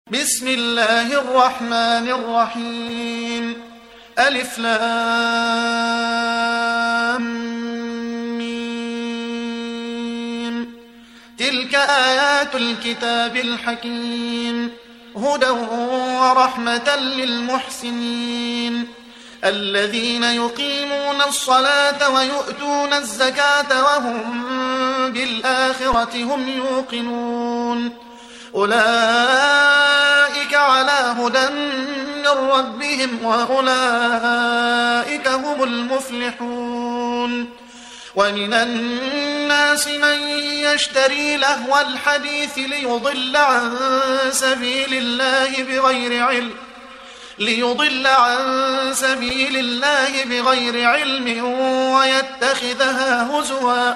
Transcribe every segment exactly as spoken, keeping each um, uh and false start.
بسم الله الرحمن الرحيم. ألف لام ميم. تلك آيات الكتاب الحكيم هدى ورحمة للمحسنين الذين يقيمون الصلاة ويؤتون الزكاة وهم بالآخرة هم يوقنون أولئك على هدى من ربهم وأولئك هم المفلحون. ومن الناس من يشتري لهو الحديث ليضل عن سبيل الله بغير علم ليضل عن سبيل الله بغير علم ويتخذها هزوا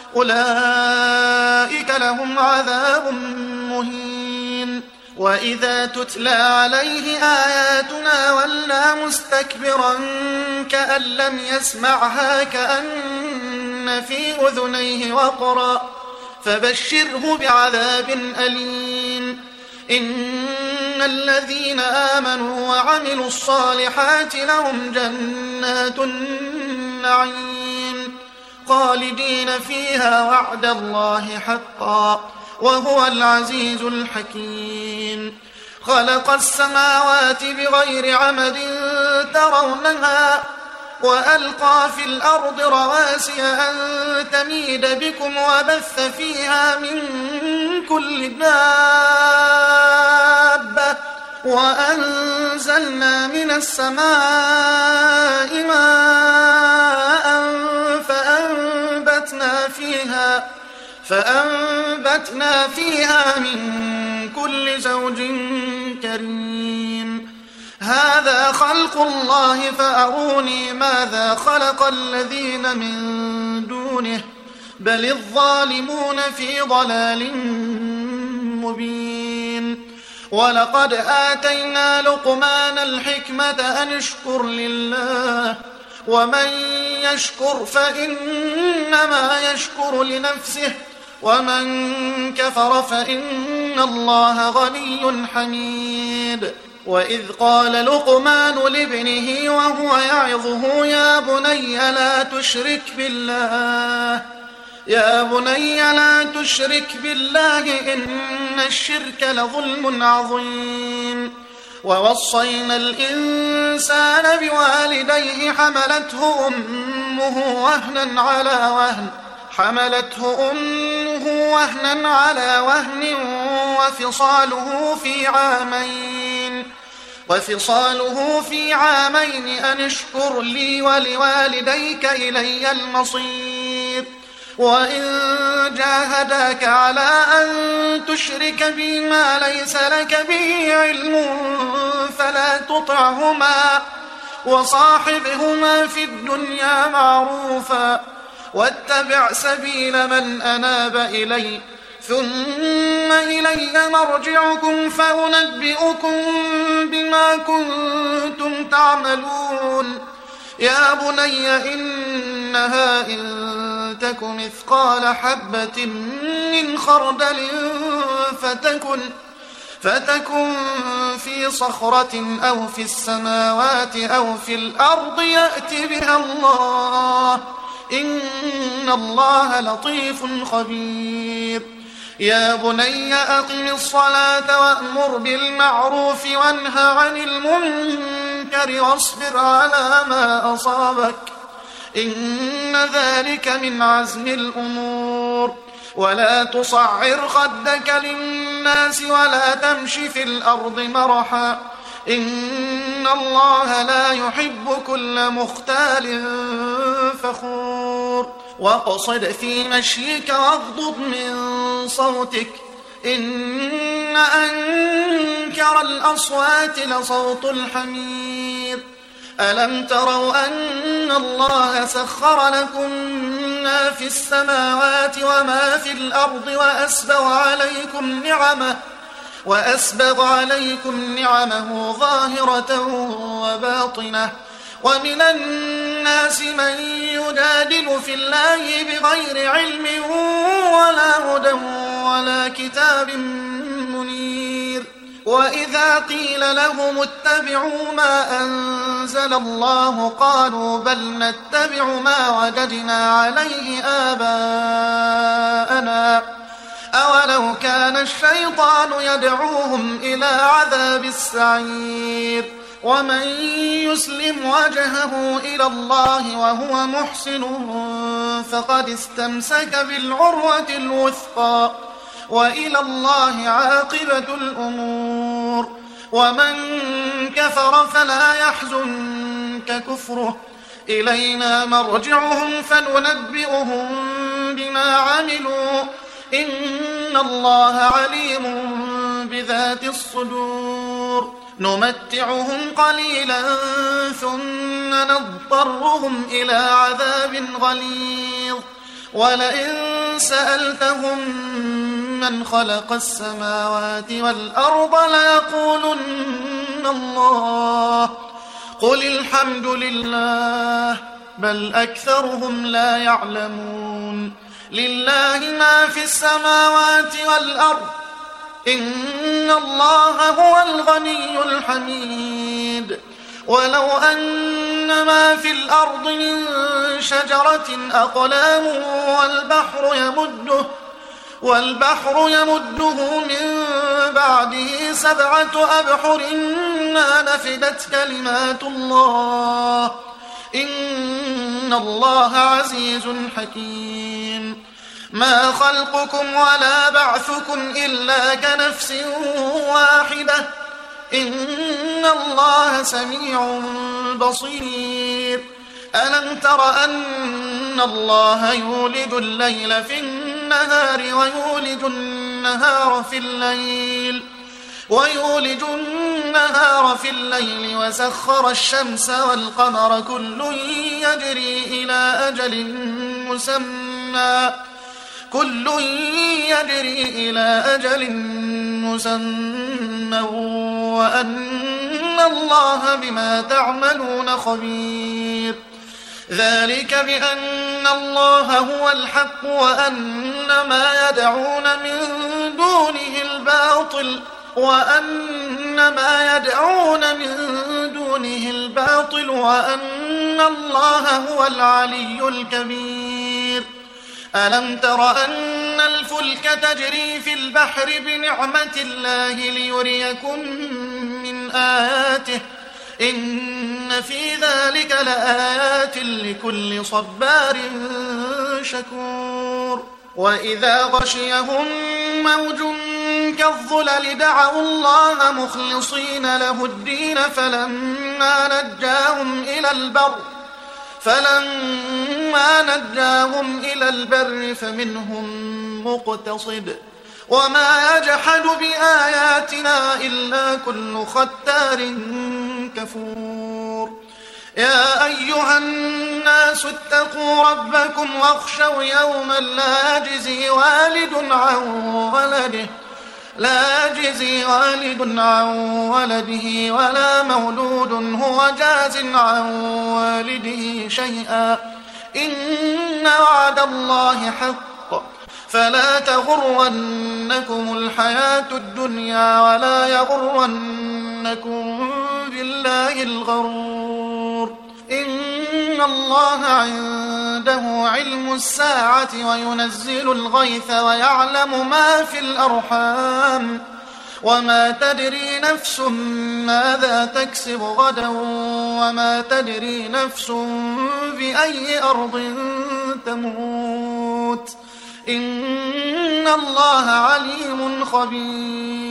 أولئك لهم عذاب مهين. وإذا تتلى عليه آياتنا ولى مستكبرا كأن لم يسمعها كأن في أذنيه وقرا فبشره بعذاب أليم. إن الذين آمنوا وعملوا الصالحات لهم جنات النعيم خالدين فيها وعد الله حقا وهو العزيز الحكيم. خلق السماوات بغير عمد ترونها وألقى في الأرض رواسي أن تميد بكم وبث فيها من كل دابة وأنزلنا من السماء ماء فأنبتنا فيها فأنبتنا فيها من كل زوج كريم. هذا خلق الله فأروني ماذا خلق الذين من دونه بل الظالمون في ضلال مبين. ولقد آتينا لقمان الحكمة أن اشكر لله ومن يشكر فإنما يشكر لنفسه ومن كفر فإن الله غني حميد. وإذ قال لقمان لابنه وهو يعظه يا بني لا تشرك بالله يا بني لا تشرك بالله إن الشرك لظلم عظيم. ووصينا الإنسان بوالديه حملته أمه وهنا على وهن حملته أمه وهنا على وهن وفصاله في عامين وفصاله في عامين أن اشكر لي ولوالديك إلي المصير. وإن جاهداك على أن تشرك بي ما ليس لك به علم فلا تطعهما وصاحبهما في الدنيا معروفا واتبع سبيل من أناب إلي ثم إلي مرجعكم فأنبئكم بما كنتم تعملون. يا بني إنها إن تك مثقال حبة من خردل فتكن فتكن في صخرة أو في السماوات أو في الأرض يأت بها الله إن الله لطيف خبير. يا بني أقم الصلاة وأمر بالمعروف وانه عن المنكر واصبر على ما أصابك إن ذلك من عزم الأمور. ولا تصعر خدك للناس ولا تمش في الأرض مرحا إن الله لا يحب كل مختال فخور. واقصد في مشيك واغضض من صوتك إن أنكر الأصوات لصوت الحمير. ألم تروا أن الله سخر لكم ما في السماوات وما في الأرض وأسبغ عليكم نعمه وأسبغ عليكم نعمه ظاهرة وباطنة ومن الناس من يجادل في الله بغير علم ولا هدى ولا كتاب منير وإذا قيل لهم اتبعوا ما أنزل الله قالوا بل نتبع ما وجدنا عليه آباءنا أولو كان الشيطان يدعوهم إلى عذاب السعير ومن يسلم وجهه إلى الله وهو محسن فقد استمسك بالعروة الوثقى وإلى الله عاقبة الأمور ومن كفر فلا يحزنك كفره إلينا مرجعهم فننبئهم بما عملوا إن الله عليم بذات الصدور نمتعهم قليلا ثم نضطرهم إلى عذاب غليظ ولئن سألتهم من خلق السماوات والأرض ليقولن الله قل الحمد لله بل أكثرهم لا يعلمون لله ما في السماوات والأرض إن الله هو الغني الحميد ولو أن ما في الأرض من شجرة أقلام والبحر يمده والبحر يمده من بعده سبعة أبحر ما نفدت كلمات الله إن الله عزيز حكيم ما خلقكم ولا بعثكم إلا كنفس واحدة إن الله سميع بصير ألم تر أن الله يولد الليل في النهار ويولد النهار في الليل ويولج النهار في الليل وسخر الشمس والقمر كل يجري إلى أجل مسمى كل يجري إلى أجل مسمى وأن الله بما تعملون خبير ذلك بأن الله هو الحق وأن ما يدعون من دونه الباطل وأن ما يدعون من دونه الباطل وأن الله هو العلي الكبير ألم تر أن الفلك تجري في البحر بنعمة الله ليريكم من آياته إن في ذلك لآيات لكل صبار شكور وإذا غشيهم موج كالظلل دعوا الله مخلصين له الدين فلما نجاهم إلى البر فلما نجاهم إلى البر فمنهم مقتصد وما يجحد بآياتنا إلا كل ختار كفور يا أيها الناس اتقوا ربكم واخشوا يوما لا يجزي والد عن ولده لا يجزي والد عن ولده ولا مولود هو جاز عن والده شيئا إن وعد الله حق فلا تغرنكم الحياة الدنيا ولا يغرنكم بالله الغرور إن الله عنده علم الساعة وينزل الغيث ويعلم ما في الأرحام وما تدري نفس ماذا تكسب غدا وما تدري نفس بأي أرض تموت إن الله عليم خبير